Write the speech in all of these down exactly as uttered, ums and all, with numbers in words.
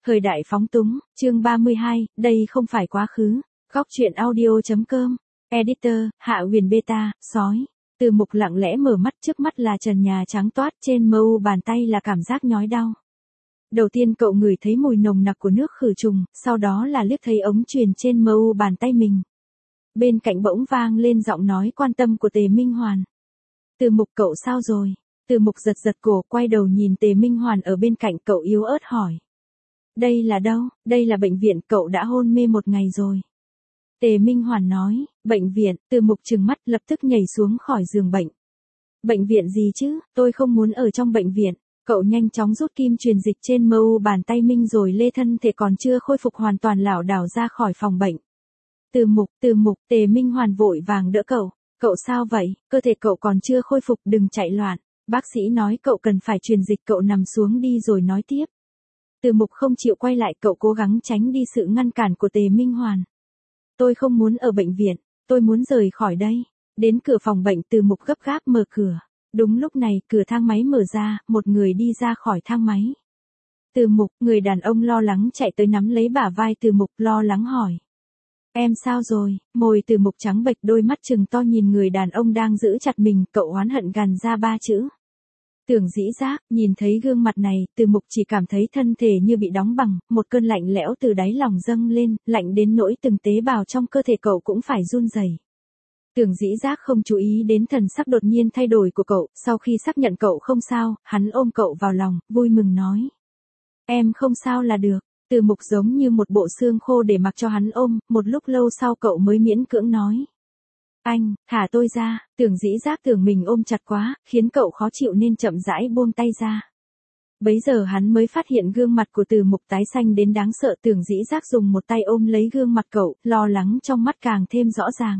Thời đại phóng túng, chương ba mươi hai, đây không phải quá khứ. Góc truyện audio.com. Editor, Hạ Huyền Beta, sói. Từ Mục lặng lẽ mở mắt, trước mắt là trần nhà trắng toát, trên mờ u bàn tay là cảm giác nhói đau. Đầu tiên cậu ngửi thấy mùi nồng nặc của nước khử trùng, sau đó là liếc thấy ống truyền trên mờ u bàn tay mình. Bên cạnh bỗng vang lên giọng nói quan tâm của Tề Minh Hoàn. Từ Mục, cậu sao rồi? Từ Mục giật giật cổ, quay đầu nhìn Tề Minh Hoàn ở bên cạnh, cậu yếu ớt hỏi. Đây là đâu? Đây là bệnh viện, cậu đã hôn mê một ngày rồi. Tề Minh Hoàn nói, bệnh viện. Từ Mục trừng mắt, lập tức nhảy xuống khỏi giường bệnh. Bệnh viện gì chứ, tôi không muốn ở trong bệnh viện. Cậu nhanh chóng rút kim truyền dịch trên mờ u bàn tay Minh rồi lê thân thể còn chưa khôi phục hoàn toàn lảo đảo ra khỏi phòng bệnh. Từ Mục, Từ Mục, Tề Minh Hoàn vội vàng đỡ cậu. Cậu sao vậy, cơ thể cậu còn chưa khôi phục, đừng chạy loạn. Bác sĩ nói cậu cần phải truyền dịch, cậu nằm xuống đi rồi nói tiếp. Từ Mục không chịu quay lại, cậu cố gắng tránh đi sự ngăn cản của Tề Minh Hoàn. Tôi không muốn ở bệnh viện, tôi muốn rời khỏi đây. Đến cửa phòng bệnh, Từ Mục gấp gáp mở cửa. Đúng lúc này, cửa thang máy mở ra, một người đi ra khỏi thang máy. Từ Mục, người đàn ông lo lắng chạy tới nắm lấy bả vai Từ Mục, lo lắng hỏi. Em sao rồi? Môi Từ Mục trắng bệch, đôi mắt trừng to nhìn người đàn ông đang giữ chặt mình, cậu oán hận gằn ra ba chữ. Tưởng Dĩ Giác. Nhìn thấy gương mặt này, Từ Mục chỉ cảm thấy thân thể như bị đóng bằng, một cơn lạnh lẽo từ đáy lòng dâng lên, lạnh đến nỗi từng tế bào trong cơ thể cậu cũng phải run rẩy. Tưởng Dĩ Giác không chú ý đến thần sắc đột nhiên thay đổi của cậu, sau khi xác nhận cậu không sao, hắn ôm cậu vào lòng, vui mừng nói. Em không sao là được. Từ Mục giống như một bộ xương khô để mặc cho hắn ôm, một lúc lâu sau cậu mới miễn cưỡng nói. Anh, thả tôi ra. Tưởng Dĩ Giác tưởng mình ôm chặt quá, khiến cậu khó chịu nên chậm rãi buông tay ra. Bấy giờ hắn mới phát hiện gương mặt của Từ Mục tái xanh đến đáng sợ. Tưởng Dĩ Giác dùng một tay ôm lấy gương mặt cậu, lo lắng trong mắt càng thêm rõ ràng.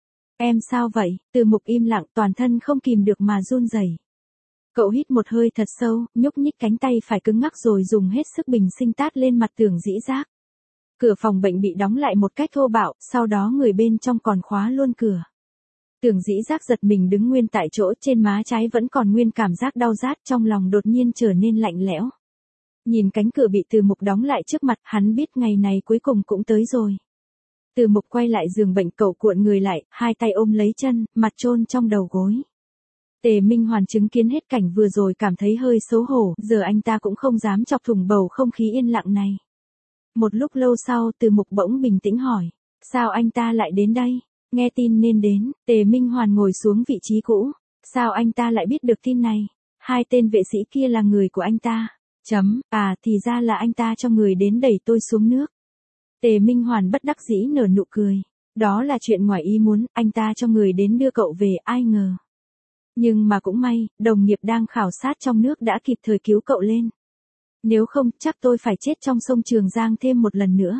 Em sao vậy? Từ Mục im lặng, toàn thân không kìm được mà run rẩy. Cậu hít một hơi thật sâu, nhúc nhích cánh tay phải cứng ngắc rồi dùng hết sức bình sinh tát lên mặt Tưởng Dĩ Giác. Cửa phòng bệnh bị đóng lại một cách thô bạo, sau đó người bên trong còn khóa luôn cửa. Tưởng Dĩ Giác giật mình đứng nguyên tại chỗ, trên má trái vẫn còn nguyên cảm giác đau rát, trong lòng đột nhiên trở nên lạnh lẽo. Nhìn cánh cửa bị Từ Mục đóng lại trước mặt, hắn biết ngày này cuối cùng cũng tới rồi. Từ Mục quay lại giường bệnh, cậu cuộn người lại, hai tay ôm lấy chân, mặt chôn trong đầu gối. Tề Minh Hoàn chứng kiến hết cảnh vừa rồi cảm thấy hơi xấu hổ, giờ anh ta cũng không dám chọc thủng bầu không khí yên lặng này. Một lúc lâu sau, Từ Mục bỗng bình tĩnh hỏi, sao anh ta lại đến đây? Nghe tin nên đến. Tề Minh Hoàn ngồi xuống vị trí cũ. Sao anh ta lại biết được tin này? Hai tên vệ sĩ kia là người của anh ta. Chấm, à thì ra là anh ta cho người đến đẩy tôi xuống nước. Tề Minh Hoàn bất đắc dĩ nở nụ cười. Đó là chuyện ngoài ý muốn, anh ta cho người đến đưa cậu về, ai ngờ. Nhưng mà cũng may, đồng nghiệp đang khảo sát trong nước đã kịp thời cứu cậu lên. Nếu không, chắc tôi phải chết trong sông Trường Giang thêm một lần nữa.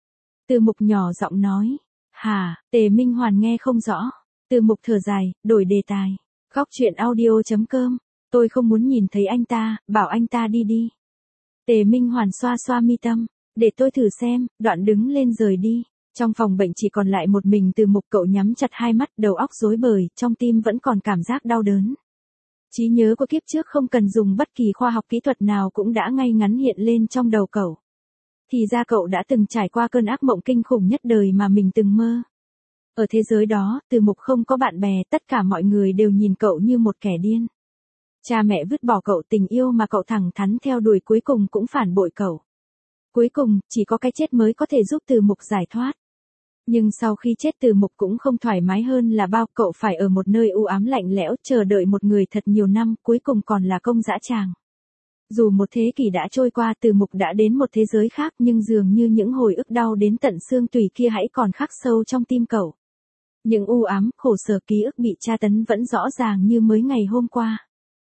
Từ Mục nhỏ giọng nói. Hả? Tề Minh Hoàn nghe không rõ. Từ Mục thở dài, đổi đề tài. Góc truyện audio.com. Tôi không muốn nhìn thấy anh ta, bảo anh ta đi đi. Tề Minh Hoàn xoa xoa mi tâm. Để tôi thử xem, đoạn đứng lên rời đi. Trong phòng bệnh chỉ còn lại một mình Từ Mục, cậu nhắm chặt hai mắt, đầu óc rối bời, trong tim vẫn còn cảm giác đau đớn. Trí nhớ của kiếp trước không cần dùng bất kỳ khoa học kỹ thuật nào cũng đã ngay ngắn hiện lên trong đầu cậu. Thì ra cậu đã từng trải qua cơn ác mộng kinh khủng nhất đời mà mình từng mơ. Ở thế giới đó, Từ Mục không có bạn bè, tất cả mọi người đều nhìn cậu như một kẻ điên. Cha mẹ vứt bỏ cậu, tình yêu mà cậu thẳng thắn theo đuổi cuối cùng cũng phản bội cậu. Cuối cùng, chỉ có cái chết mới có thể giúp Từ Mục giải thoát. Nhưng sau khi chết Từ Mục cũng không thoải mái hơn là bao, cậu phải ở một nơi u ám lạnh lẽo, chờ đợi một người thật nhiều năm, cuối cùng còn là công dã tràng. Dù một thế kỷ đã trôi qua, Từ Mục đã đến một thế giới khác, nhưng dường như những hồi ức đau đến tận xương tủy kia hãy còn khắc sâu trong tim cậu. Những u ám, khổ sở ký ức bị tra tấn vẫn rõ ràng như mới ngày hôm qua.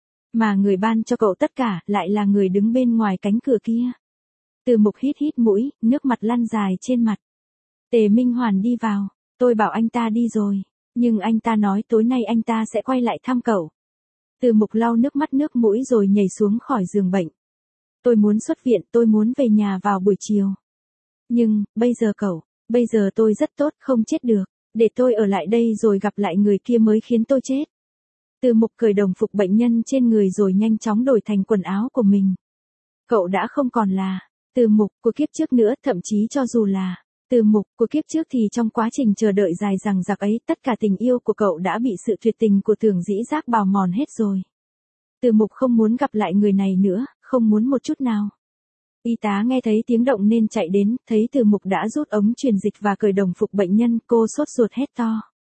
Mà người ban cho cậu tất cả, lại là người đứng bên ngoài cánh cửa kia. Từ Mục hít hít mũi, nước mặt lăn dài trên mặt. Tề Minh Hoàn đi vào. Tôi bảo anh ta đi rồi. Nhưng anh ta nói tối nay anh ta sẽ quay lại thăm cậu. Từ Mục lau nước mắt nước mũi rồi nhảy xuống khỏi giường bệnh. Tôi muốn xuất viện, tôi muốn về nhà vào buổi chiều. Nhưng, bây giờ cậu, bây giờ tôi rất tốt, không chết được. Để tôi ở lại đây rồi gặp lại người kia mới khiến tôi chết. Từ Mục cởi đồng phục bệnh nhân trên người rồi nhanh chóng đổi thành quần áo của mình. Cậu đã không còn là Từ mục của kiếp trước nữa, thậm chí cho dù là từ mục của kiếp trước thì trong quá trình chờ đợi dài dằng dặc ấy, tất cả tình yêu của cậu đã bị sự tuyệt tình của Tưởng Dĩ Giác bào mòn hết rồi. Từ mục không muốn gặp lại người này nữa, không muốn một chút nào. Y tá nghe thấy tiếng động nên chạy đến, thấy Từ mục đã rút ống truyền dịch và cởi đồng phục bệnh nhân, cô sốt ruột hét to.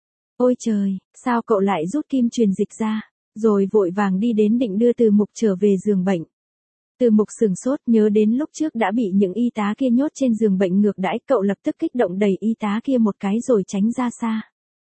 Ôi trời, sao cậu lại rút kim truyền dịch ra, rồi vội vàng đi đến định đưa Từ mục trở về giường bệnh. Từ mục sửng sốt, nhớ đến lúc trước đã bị những y tá kia nhốt trên giường bệnh ngược đãi, cậu lập tức kích động đẩy y tá kia một cái rồi tránh ra xa.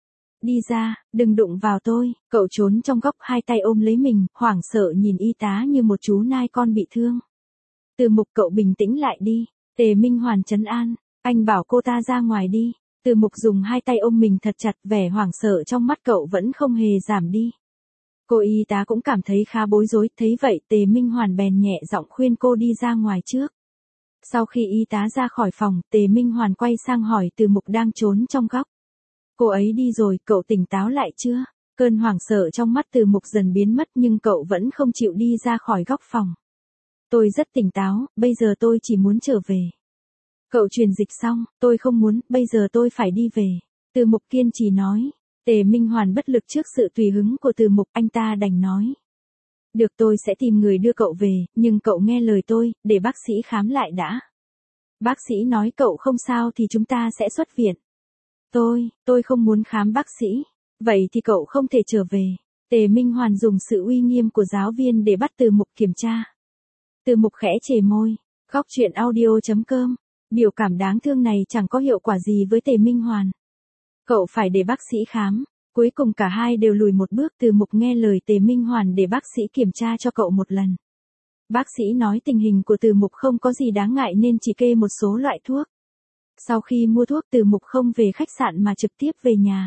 Đi ra, đừng đụng vào tôi, cậu trốn trong góc hai tay ôm lấy mình, hoảng sợ nhìn y tá như một chú nai con bị thương. Từ mục cậu bình tĩnh lại đi, Tề Minh Hoàn trấn an, anh bảo cô ta ra ngoài đi. Từ mục dùng hai tay ôm mình thật chặt, vẻ hoảng sợ trong mắt cậu vẫn không hề giảm đi. Cô y tá cũng cảm thấy khá bối rối, thấy vậy Tề Minh Hoàn bèn nhẹ giọng khuyên cô đi ra ngoài trước. Sau khi y tá ra khỏi phòng, Tề Minh Hoàn quay sang hỏi Từ mục đang trốn trong góc. Cô ấy đi rồi, cậu tỉnh táo lại chưa? Cơn hoảng sợ trong mắt Từ mục dần biến mất nhưng cậu vẫn không chịu đi ra khỏi góc phòng. Tôi rất tỉnh táo, bây giờ tôi chỉ muốn trở về. Cậu truyền dịch xong, tôi không muốn, bây giờ tôi phải đi về. Từ mục kiên trì nói. Tề Minh Hoàn bất lực trước sự tùy hứng của Từ mục, anh ta đành nói. Được, tôi sẽ tìm người đưa cậu về, nhưng cậu nghe lời tôi, để bác sĩ khám lại đã. Bác sĩ nói cậu không sao thì chúng ta sẽ xuất viện. Tôi, tôi không muốn khám bác sĩ. Vậy thì cậu không thể trở về. Tề Minh Hoàn dùng sự uy nghiêm của giáo viên để bắt Từ mục kiểm tra. Từ mục khẽ chề môi. Góc truyện audio chấm com. Biểu cảm đáng thương này chẳng có hiệu quả gì với Tề Minh Hoàn. Cậu phải để bác sĩ khám. Cuối cùng cả hai đều lùi một bước. Từ mục nghe lời Tề Minh Hoàn để bác sĩ kiểm tra cho cậu một lần. Bác sĩ nói tình hình của Từ mục không có gì đáng ngại nên chỉ kê một số loại thuốc. Sau khi mua thuốc, Từ mục không về khách sạn mà trực tiếp về nhà.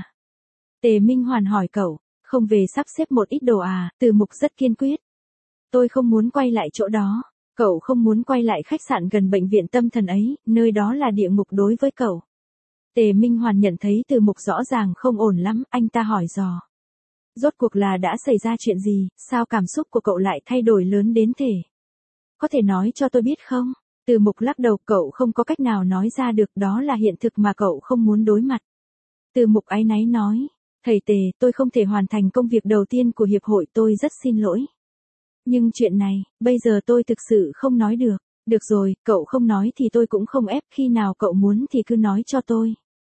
Tề Minh Hoàn hỏi cậu, không về sắp xếp một ít đồ à? Từ mục rất kiên quyết. Tôi không muốn quay lại chỗ đó. Cậu không muốn quay lại khách sạn gần bệnh viện tâm thần ấy, nơi đó là địa ngục đối với cậu. Tề Minh Hoàn nhận thấy Từ mục rõ ràng không ổn lắm, anh ta hỏi dò. Rốt cuộc là đã xảy ra chuyện gì, sao cảm xúc của cậu lại thay đổi lớn đến thế? Có thể nói cho tôi biết không? Từ mục lắc đầu, cậu không có cách nào nói ra được, đó là hiện thực mà cậu không muốn đối mặt. Từ mục áy náy nói, thầy Tề, tôi không thể hoàn thành công việc đầu tiên của hiệp hội, tôi rất xin lỗi. Nhưng chuyện này, bây giờ tôi thực sự không nói được. Được rồi, cậu không nói thì tôi cũng không ép, khi nào cậu muốn thì cứ nói cho tôi.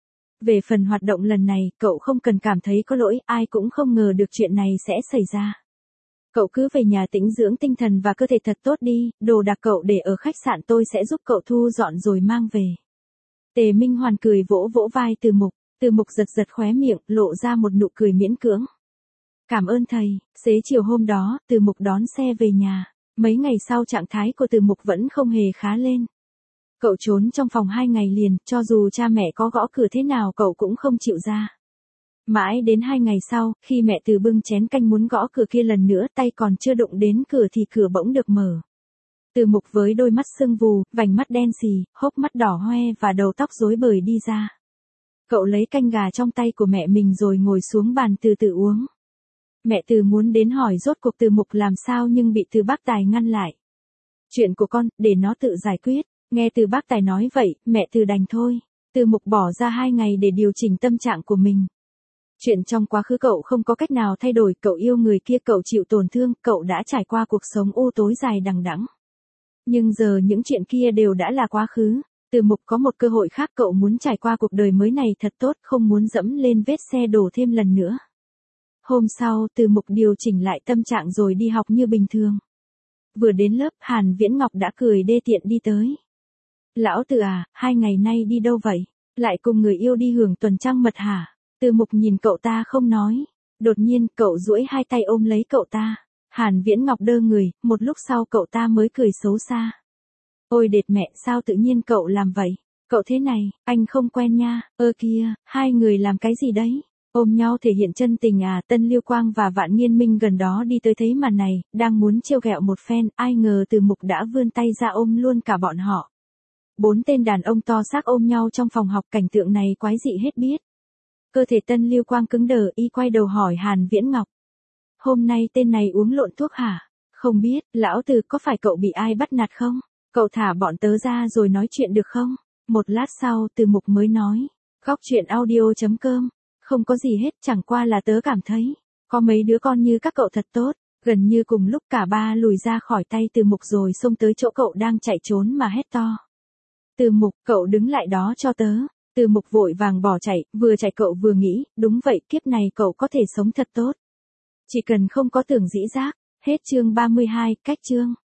Về phần hoạt động lần này, cậu không cần cảm thấy có lỗi, ai cũng không ngờ được chuyện này sẽ xảy ra. Cậu cứ về nhà tĩnh dưỡng tinh thần và cơ thể thật tốt đi, đồ đạc cậu để ở khách sạn tôi sẽ giúp cậu thu dọn rồi mang về. Tề Minh Hoàn cười vỗ vỗ vai Từ mục, Từ mục giật giật khóe miệng, lộ ra một nụ cười miễn cưỡng. Cảm ơn thầy. Xế chiều hôm đó, Từ mục đón xe về nhà. Mấy ngày sau trạng thái của Từ mục vẫn không hề khá lên. Cậu trốn trong phòng hai ngày liền, cho dù cha mẹ có gõ cửa thế nào cậu cũng không chịu ra. Mãi đến hai ngày sau, khi mẹ Từ bưng chén canh muốn gõ cửa kia lần nữa, tay còn chưa đụng đến cửa thì cửa bỗng được mở. Từ mục với đôi mắt sưng vù, vành mắt đen xì, hốc mắt đỏ hoe và đầu tóc rối bời đi ra. Cậu lấy canh gà trong tay của mẹ mình rồi ngồi xuống bàn từ từ uống. Mẹ Từ muốn đến hỏi rốt cuộc Từ mục làm sao nhưng bị Từ Bác Tài ngăn lại. Chuyện của con, để nó tự giải quyết. Nghe Từ Bác Tài nói vậy, mẹ Từ đành thôi. Từ mục bỏ ra hai ngày để điều chỉnh tâm trạng của mình. Chuyện trong quá khứ cậu không có cách nào thay đổi, cậu yêu người kia, cậu chịu tổn thương, cậu đã trải qua cuộc sống u tối dài đằng đẵng. Nhưng giờ những chuyện kia đều đã là quá khứ. Từ mục có một cơ hội khác, cậu muốn trải qua cuộc đời mới này thật tốt, không muốn dẫm lên vết xe đổ thêm lần nữa. Hôm sau, Từ mục điều chỉnh lại tâm trạng rồi đi học như bình thường. Vừa đến lớp, Hàn Viễn Ngọc đã cười đê tiện đi tới. Lão Từ à, hai ngày nay đi đâu vậy? Lại cùng người yêu đi hưởng tuần trăng mật hả? Từ mục nhìn cậu ta không nói. Đột nhiên, cậu duỗi hai tay ôm lấy cậu ta. Hàn Viễn Ngọc đơ người, một lúc sau cậu ta mới cười xấu xa. Ôi đệt mẹ, sao tự nhiên cậu làm vậy? Cậu thế này, anh không quen nha. Ơ kia, hai người làm cái gì đấy? Ôm nhau thể hiện chân tình à? Tân Liêu Quang và Vạn Nghiên Minh gần đó đi tới thấy màn này, đang muốn trêu ghẹo một phen, ai ngờ Từ mục đã vươn tay ra ôm luôn cả bọn họ. Bốn tên đàn ông to xác ôm nhau trong phòng học, cảnh tượng này quái dị hết biết. Cơ thể Tân Liêu Quang cứng đờ, y quay đầu hỏi Hàn Viễn Ngọc. Hôm nay tên này uống lộn thuốc hả? Không biết, lão Từ, có phải cậu bị ai bắt nạt không? Cậu thả bọn tớ ra rồi nói chuyện được không? Một lát sau Từ Mục mới nói. Góc chuyện audio chấm com. Không có gì hết, chẳng qua là tớ cảm thấy. Có mấy đứa con như các cậu thật tốt. Gần như cùng lúc cả ba lùi ra khỏi tay Từ Mục rồi xông tới chỗ cậu đang chạy trốn mà hét to. Từ Mục, cậu đứng lại đó cho tớ. Từ Mục vội vàng bỏ chạy, vừa chạy cậu vừa nghĩ, đúng vậy, kiếp này cậu có thể sống thật tốt. Chỉ cần không có tưởng dĩ giác. Hết chương ba mươi hai, cách chương.